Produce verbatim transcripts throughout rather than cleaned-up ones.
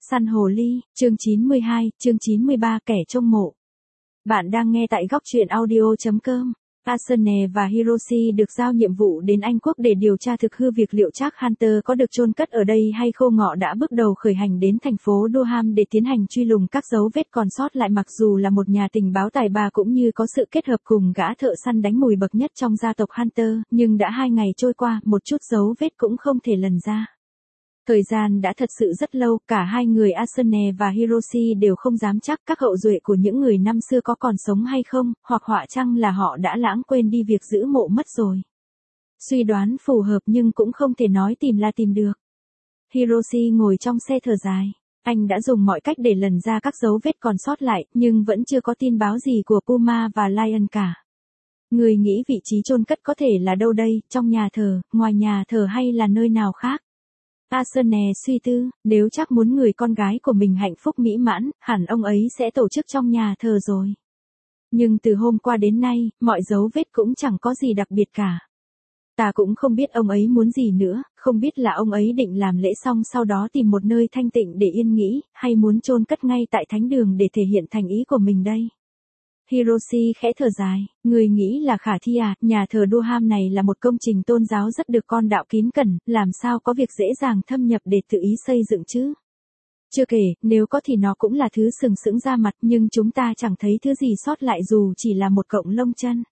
Săn hồ ly, chương chín mươi hai, chương chín mươi ba kẻ trông mộ. Bạn đang nghe tại góc truyện audio chấm com. Asane và Hiroshi được giao nhiệm vụ đến Anh Quốc để điều tra thực hư việc liệu Jack Hunter có được chôn cất ở đây hay không. Ngọ đã bước đầu khởi hành đến thành phố Durham để tiến hành truy lùng các dấu vết còn sót lại. Mặc dù là một nhà tình báo tài ba cũng như có sự kết hợp cùng gã thợ săn đánh mùi bậc nhất trong gia tộc Hunter, nhưng đã hai ngày trôi qua, một chút dấu vết cũng không thể lần ra. Thời gian đã thật sự rất lâu, cả hai người Asane và Hiroshi đều không dám chắc các hậu duệ của những người năm xưa có còn sống hay không, hoặc họa chăng là họ đã lãng quên đi việc giữ mộ mất rồi. Suy đoán phù hợp nhưng cũng không thể nói tìm là tìm được. Hiroshi ngồi trong xe thở dài. Anh đã dùng mọi cách để lần ra các dấu vết còn sót lại, nhưng vẫn chưa có tin báo gì của Puma và Lion cả. Người nghĩ vị trí chôn cất có thể là đâu đây, trong nhà thờ, ngoài nhà thờ hay là nơi nào khác? Asane suy tư, nếu chắc muốn người con gái của mình hạnh phúc mỹ mãn, hẳn ông ấy sẽ tổ chức trong nhà thờ rồi. Nhưng từ hôm qua đến nay, mọi dấu vết cũng chẳng có gì đặc biệt cả. Ta cũng không biết ông ấy muốn gì nữa, không biết là ông ấy định làm lễ xong sau đó tìm một nơi thanh tịnh để yên nghỉ, hay muốn chôn cất ngay tại thánh đường để thể hiện thành ý của mình đây. Hiroshi khẽ thở dài, người nghĩ là khả thi à, nhà thờ Durham này là một công trình tôn giáo rất được con đạo kín cẩn, làm sao có việc dễ dàng thâm nhập để tự ý xây dựng chứ. Chưa kể, nếu có thì nó cũng là thứ sừng sững ra mặt, nhưng chúng ta chẳng thấy thứ gì sót lại dù chỉ là một cọng lông chân.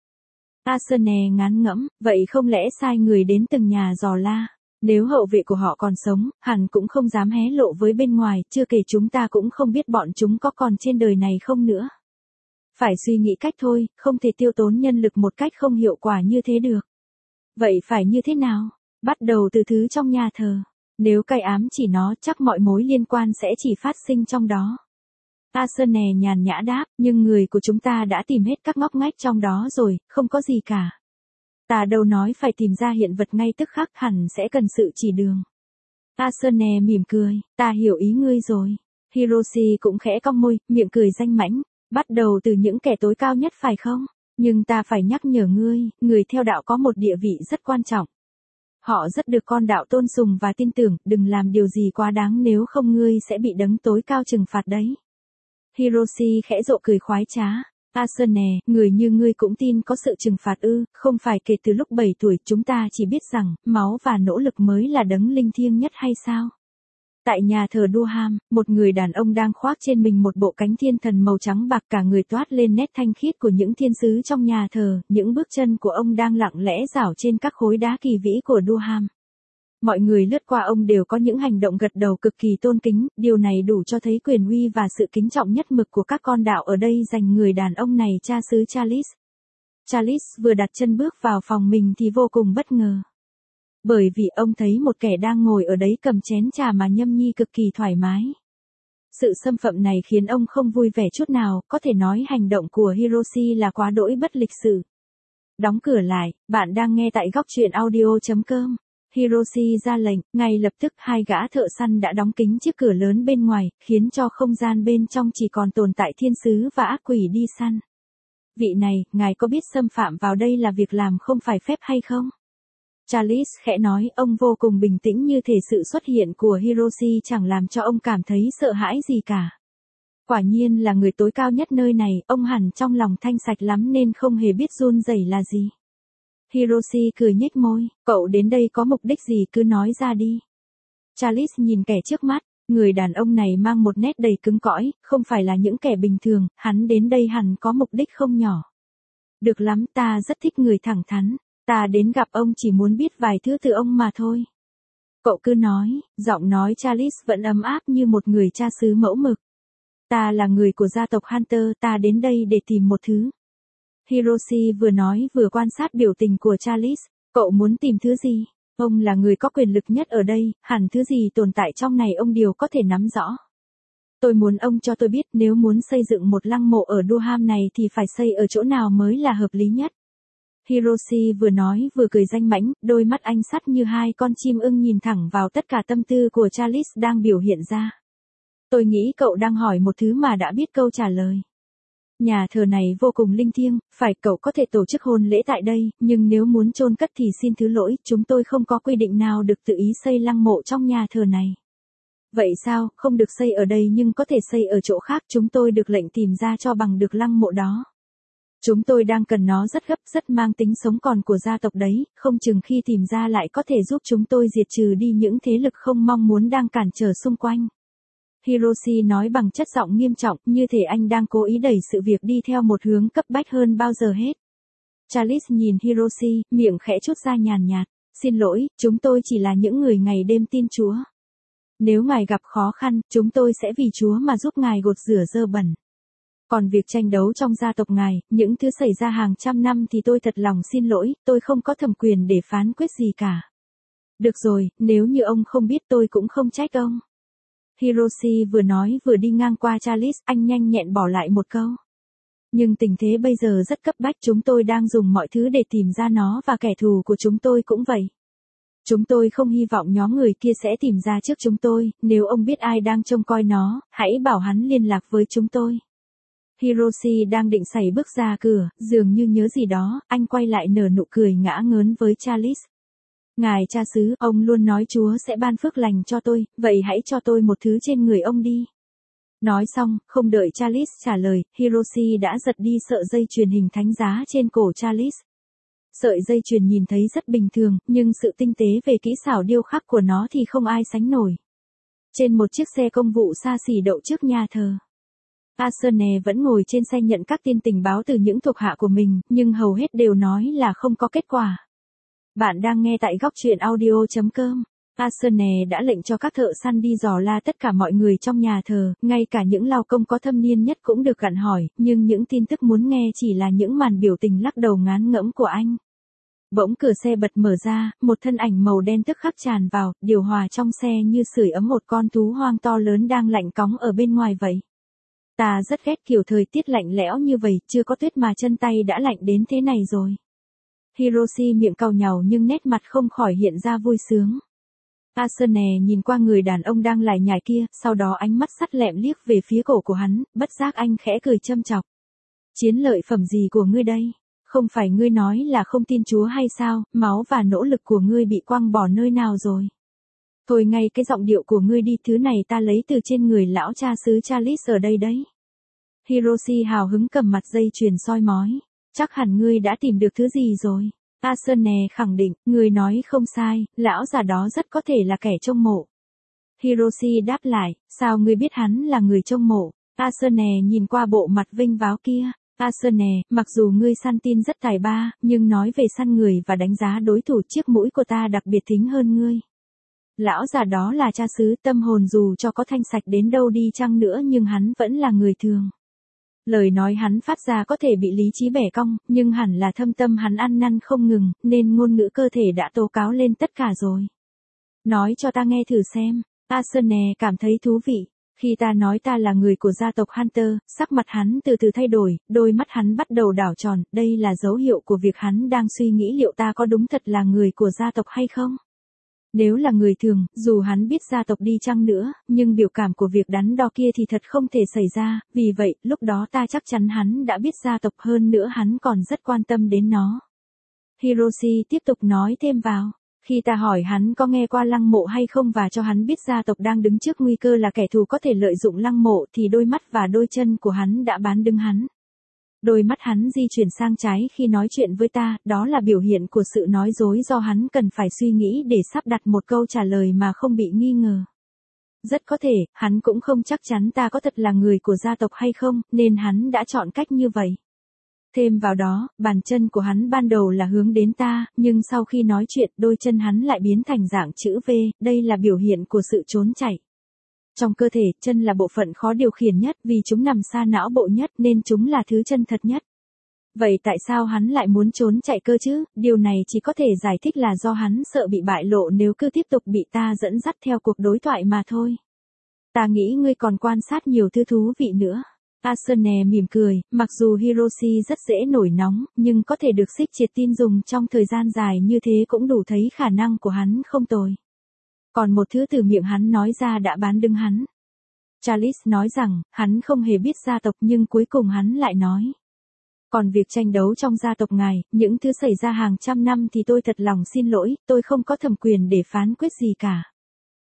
Asane ngán ngẫm, vậy không lẽ sai người đến từng nhà dò la? Nếu hậu vệ của họ còn sống, hẳn cũng không dám hé lộ với bên ngoài, chưa kể chúng ta cũng không biết bọn chúng có còn trên đời này không nữa. Phải suy nghĩ cách thôi, không thể tiêu tốn nhân lực một cách không hiệu quả như thế được. Vậy phải như thế nào? Bắt đầu từ thứ trong nhà thờ. Nếu cai ám chỉ nó, chắc mọi mối liên quan sẽ chỉ phát sinh trong đó. Asane nhàn nhã đáp, nhưng người của chúng ta đã tìm hết các ngóc ngách trong đó rồi, không có gì cả. Ta đâu nói phải tìm ra hiện vật ngay tức khắc, hẳn sẽ cần sự chỉ đường. Asane mỉm cười, ta hiểu ý ngươi rồi. Hiroshi cũng khẽ cong môi, miệng cười danh mãnh. Bắt đầu từ những kẻ tối cao nhất phải không? Nhưng ta phải nhắc nhở ngươi, người theo đạo có một địa vị rất quan trọng. Họ rất được con đạo tôn sùng và tin tưởng, đừng làm điều gì quá đáng nếu không ngươi sẽ bị đấng tối cao trừng phạt đấy. Hiroshi khẽ rộ cười khoái trá. Asane, người như ngươi cũng tin có sự trừng phạt ư, không phải kể từ lúc bảy tuổi chúng ta chỉ biết rằng, máu và nỗ lực mới là đấng linh thiêng nhất hay sao? Tại nhà thờ Durham, một người đàn ông đang khoác trên mình một bộ cánh thiên thần màu trắng bạc, cả người toát lên nét thanh khiết của những thiên sứ trong nhà thờ, những bước chân của ông đang lặng lẽ rảo trên các khối đá kỳ vĩ của Durham. Mọi người lướt qua ông đều có những hành động gật đầu cực kỳ tôn kính, điều này đủ cho thấy quyền uy và sự kính trọng nhất mực của các con đạo ở đây dành người đàn ông này, cha xứ Charles. Charles vừa đặt chân bước vào phòng mình thì vô cùng bất ngờ. Bởi vì ông thấy một kẻ đang ngồi ở đấy cầm chén trà mà nhâm nhi cực kỳ thoải mái. Sự xâm phạm này khiến ông không vui vẻ chút nào, có thể nói hành động của Hiroshi là quá đỗi bất lịch sự. Đóng cửa lại, bạn đang nghe tại góc truyện audio chấm com. Hiroshi ra lệnh, ngay lập tức hai gã thợ săn đã đóng kín chiếc cửa lớn bên ngoài, khiến cho không gian bên trong chỉ còn tồn tại thiên sứ và ác quỷ đi săn. Vị này, ngài có biết xâm phạm vào đây là việc làm không phải phép hay không? Charles khẽ nói, ông vô cùng bình tĩnh, như thể sự xuất hiện của Hiroshi chẳng làm cho ông cảm thấy sợ hãi gì cả. Quả nhiên là người tối cao nhất nơi này, ông hẳn trong lòng thanh sạch lắm nên không hề biết run rẩy là gì. Hiroshi cười nhếch môi, cậu đến đây có mục đích gì cứ nói ra đi. Charles nhìn kẻ trước mắt, người đàn ông này mang một nét đầy cứng cỏi, không phải là những kẻ bình thường, hắn đến đây hẳn có mục đích không nhỏ. Được lắm, ta rất thích người thẳng thắn. Ta đến gặp ông chỉ muốn biết vài thứ từ ông mà thôi. Cậu cứ nói, giọng nói Charles vẫn ấm áp như một người cha xứ mẫu mực. Ta là người của gia tộc Hunter, ta đến đây để tìm một thứ. Hiroshi vừa nói vừa quan sát biểu tình của Charles. Cậu muốn tìm thứ gì? Ông là người có quyền lực nhất ở đây, hẳn thứ gì tồn tại trong này ông đều có thể nắm rõ. Tôi muốn ông cho tôi biết nếu muốn xây dựng một lăng mộ ở Durham này thì phải xây ở chỗ nào mới là hợp lý nhất. Hiroshi vừa nói vừa cười danh mãnh, đôi mắt anh sắt như hai con chim ưng nhìn thẳng vào tất cả tâm tư của Charles đang biểu hiện ra. Tôi nghĩ cậu đang hỏi một thứ mà đã biết câu trả lời. Nhà thờ này vô cùng linh thiêng, phải, cậu có thể tổ chức hôn lễ tại đây, nhưng nếu muốn chôn cất thì xin thứ lỗi, chúng tôi không có quy định nào được tự ý xây lăng mộ trong nhà thờ này. Vậy sao, không được xây ở đây nhưng có thể xây ở chỗ khác, chúng tôi được lệnh tìm ra cho bằng được lăng mộ đó. Chúng tôi đang cần nó rất gấp, rất mang tính sống còn của gia tộc đấy, không chừng khi tìm ra lại có thể giúp chúng tôi diệt trừ đi những thế lực không mong muốn đang cản trở xung quanh. Hiroshi nói bằng chất giọng nghiêm trọng, như thể anh đang cố ý đẩy sự việc đi theo một hướng cấp bách hơn bao giờ hết. Charles nhìn Hiroshi, miệng khẽ trút ra nhàn nhạt. Xin lỗi, chúng tôi chỉ là những người ngày đêm tin Chúa. Nếu ngài gặp khó khăn, chúng tôi sẽ vì Chúa mà giúp ngài gột rửa dơ bẩn. Còn việc tranh đấu trong gia tộc ngài, những thứ xảy ra hàng trăm năm thì tôi thật lòng xin lỗi, tôi không có thẩm quyền để phán quyết gì cả. Được rồi, nếu như ông không biết tôi cũng không trách ông. Hiroshi vừa nói vừa đi ngang qua Charles, anh nhanh nhẹn bỏ lại một câu. Nhưng tình thế bây giờ rất cấp bách, chúng tôi đang dùng mọi thứ để tìm ra nó và kẻ thù của chúng tôi cũng vậy. Chúng tôi không hy vọng nhóm người kia sẽ tìm ra trước chúng tôi, nếu ông biết ai đang trông coi nó, hãy bảo hắn liên lạc với chúng tôi. Hiroshi đang định sải bước ra cửa, dường như nhớ gì đó, anh quay lại nở nụ cười ngã ngớn với Charles. Ngài cha xứ, ông luôn nói Chúa sẽ ban phước lành cho tôi, vậy hãy cho tôi một thứ trên người ông đi. Nói xong, không đợi Charles trả lời, Hiroshi đã giật đi sợi dây chuyền hình thánh giá trên cổ Charles. Sợi dây chuyền nhìn thấy rất bình thường, nhưng sự tinh tế về kỹ xảo điêu khắc của nó thì không ai sánh nổi. Trên một chiếc xe công vụ xa xỉ đậu trước nhà thờ, Asane vẫn ngồi trên xe nhận các tin tình báo từ những thuộc hạ của mình, nhưng hầu hết đều nói là không có kết quả. Bạn đang nghe tại góc truyện audio chấm com. Asane đã lệnh cho các thợ săn đi dò la tất cả mọi người trong nhà thờ, ngay cả những lao công có thâm niên nhất cũng được gặn hỏi, nhưng những tin tức muốn nghe chỉ là những màn biểu tình lắc đầu ngán ngẫm của anh. Bỗng cửa xe bật mở ra, một thân ảnh màu đen tức khắc tràn vào, điều hòa trong xe như sưởi ấm một con thú hoang to lớn đang lạnh cóng ở bên ngoài vậy. Ta rất ghét kiểu thời tiết lạnh lẽo như vậy, chưa có tuyết mà chân tay đã lạnh đến thế này rồi. Hiroshi miệng cau nhàu nhưng nét mặt không khỏi hiện ra vui sướng. Asane nhìn qua người đàn ông đang lải nhải kia, sau đó ánh mắt sắt lẹm liếc về phía cổ của hắn, bất giác anh khẽ cười châm chọc. Chiến lợi phẩm gì của ngươi đây? Không phải ngươi nói là không tin Chúa hay sao, máu và nỗ lực của ngươi bị quăng bỏ nơi nào rồi? Thôi ngay cái giọng điệu của ngươi đi, thứ này ta lấy từ trên người lão cha xứ Charles ở đây đấy. Hiroshi hào hứng cầm mặt dây chuyền soi mói. Chắc hẳn ngươi đã tìm được thứ gì rồi. Asane khẳng định, ngươi nói không sai, lão già đó rất có thể là kẻ trông mộ. Hiroshi đáp lại, sao ngươi biết hắn là người trông mộ? Asane nhìn qua bộ mặt vinh váo kia. Asane, mặc dù ngươi săn tin rất tài ba, nhưng nói về săn người và đánh giá đối thủ, chiếc mũi của ta đặc biệt thính hơn ngươi. Lão già đó là cha xứ, tâm hồn dù cho có thanh sạch đến đâu đi chăng nữa nhưng hắn vẫn là người thường. Lời nói hắn phát ra có thể bị lý trí bẻ cong, nhưng hẳn là thâm tâm hắn ăn năn không ngừng, nên ngôn ngữ cơ thể đã tố cáo lên tất cả rồi. Nói cho ta nghe thử xem. Asane cảm thấy thú vị. Khi ta nói ta là người của gia tộc Hunter, sắc mặt hắn từ từ thay đổi, đôi mắt hắn bắt đầu đảo tròn, đây là dấu hiệu của việc hắn đang suy nghĩ liệu ta có đúng thật là người của gia tộc hay không. Nếu là người thường, dù hắn biết gia tộc đi chăng nữa, nhưng biểu cảm của việc đắn đo kia thì thật không thể xảy ra, vì vậy, lúc đó ta chắc chắn hắn đã biết gia tộc, hơn nữa hắn còn rất quan tâm đến nó. Hiroshi tiếp tục nói thêm vào. Khi ta hỏi hắn có nghe qua lăng mộ hay không và cho hắn biết gia tộc đang đứng trước nguy cơ là kẻ thù có thể lợi dụng lăng mộ thì đôi mắt và đôi chân của hắn đã bán đứng hắn. Đôi mắt hắn di chuyển sang trái khi nói chuyện với ta, đó là biểu hiện của sự nói dối do hắn cần phải suy nghĩ để sắp đặt một câu trả lời mà không bị nghi ngờ. Rất có thể, hắn cũng không chắc chắn ta có thật là người của gia tộc hay không, nên hắn đã chọn cách như vậy. Thêm vào đó, bàn chân của hắn ban đầu là hướng đến ta, nhưng sau khi nói chuyện đôi chân hắn lại biến thành dạng chữ V, đây là biểu hiện của sự trốn chạy. Trong cơ thể, chân là bộ phận khó điều khiển nhất vì chúng nằm xa não bộ nhất nên chúng là thứ chân thật nhất. Vậy tại sao hắn lại muốn trốn chạy cơ chứ? Điều này chỉ có thể giải thích là do hắn sợ bị bại lộ nếu cứ tiếp tục bị ta dẫn dắt theo cuộc đối thoại mà thôi. Ta nghĩ ngươi còn quan sát nhiều thứ thú vị nữa. Asane mỉm cười, mặc dù Hiroshi rất dễ nổi nóng, nhưng có thể được xích triệt tin dùng trong thời gian dài như thế cũng đủ thấy khả năng của hắn không tồi. Còn một thứ từ miệng hắn nói ra đã bán đứng hắn. Charles nói rằng, hắn không hề biết gia tộc nhưng cuối cùng hắn lại nói. Còn việc tranh đấu trong gia tộc ngài, những thứ xảy ra hàng trăm năm thì tôi thật lòng xin lỗi, tôi không có thẩm quyền để phán quyết gì cả.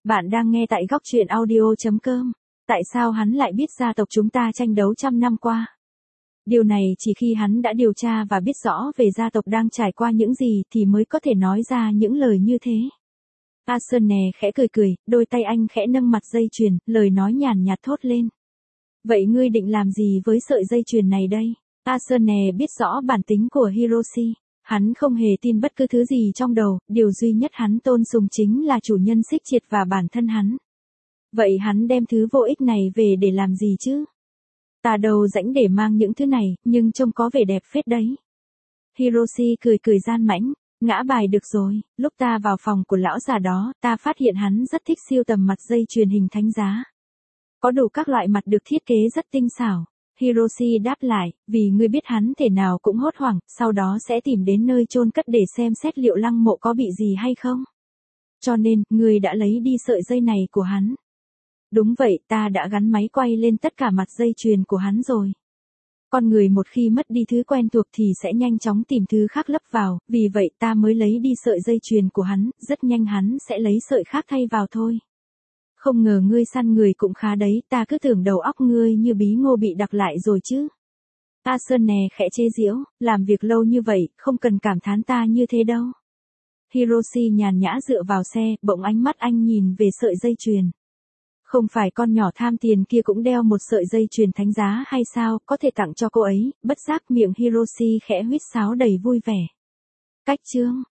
Bạn đang nghe tại góc truyện audio.com. Tại sao hắn lại biết gia tộc chúng ta tranh đấu trăm năm qua? Điều này chỉ khi hắn đã điều tra và biết rõ về gia tộc đang trải qua những gì thì mới có thể nói ra những lời như thế. Arsenal khẽ cười cười, đôi tay anh khẽ nâng mặt dây chuyền, lời nói nhàn nhạt thốt lên. Vậy ngươi định làm gì với sợi dây chuyền này đây? Arsenal biết rõ bản tính của Hiroshi. Hắn không hề tin bất cứ thứ gì trong đầu, điều duy nhất hắn tôn sùng chính là chủ nhân xích triệt và bản thân hắn. Vậy hắn đem thứ vô ích này về để làm gì chứ? Ta đâu rảnh để mang những thứ này, nhưng trông có vẻ đẹp phết đấy. Hiroshi cười cười gian mãnh, ngã bài được rồi, lúc ta vào phòng của lão già đó, ta phát hiện hắn rất thích siêu tầm mặt dây chuyền hình thánh giá. Có đủ các loại mặt được thiết kế rất tinh xảo. Hiroshi đáp lại, vì ngươi biết hắn thể nào cũng hốt hoảng, sau đó sẽ tìm đến nơi chôn cất để xem xét liệu lăng mộ có bị gì hay không. Cho nên, ngươi đã lấy đi sợi dây này của hắn. Đúng vậy, ta đã gắn máy quay lên tất cả mặt dây chuyền của hắn rồi. Con người một khi mất đi thứ quen thuộc thì sẽ nhanh chóng tìm thứ khác lấp vào, vì vậy ta mới lấy đi sợi dây chuyền của hắn, rất nhanh hắn sẽ lấy sợi khác thay vào thôi. Không ngờ ngươi săn người cũng khá đấy, ta cứ tưởng đầu óc ngươi như bí ngô bị đặc lại rồi chứ. Arsenal khẽ chế giễu, làm việc lâu như vậy, không cần cảm thán ta như thế đâu. Hiroshi nhàn nhã dựa vào xe, bỗng ánh mắt anh nhìn về sợi dây chuyền. Không phải con nhỏ tham tiền kia cũng đeo một sợi dây chuyền thánh giá hay sao, có thể tặng cho cô ấy, bất giác miệng Hiroshi khẽ huýt sáo đầy vui vẻ. Cách chương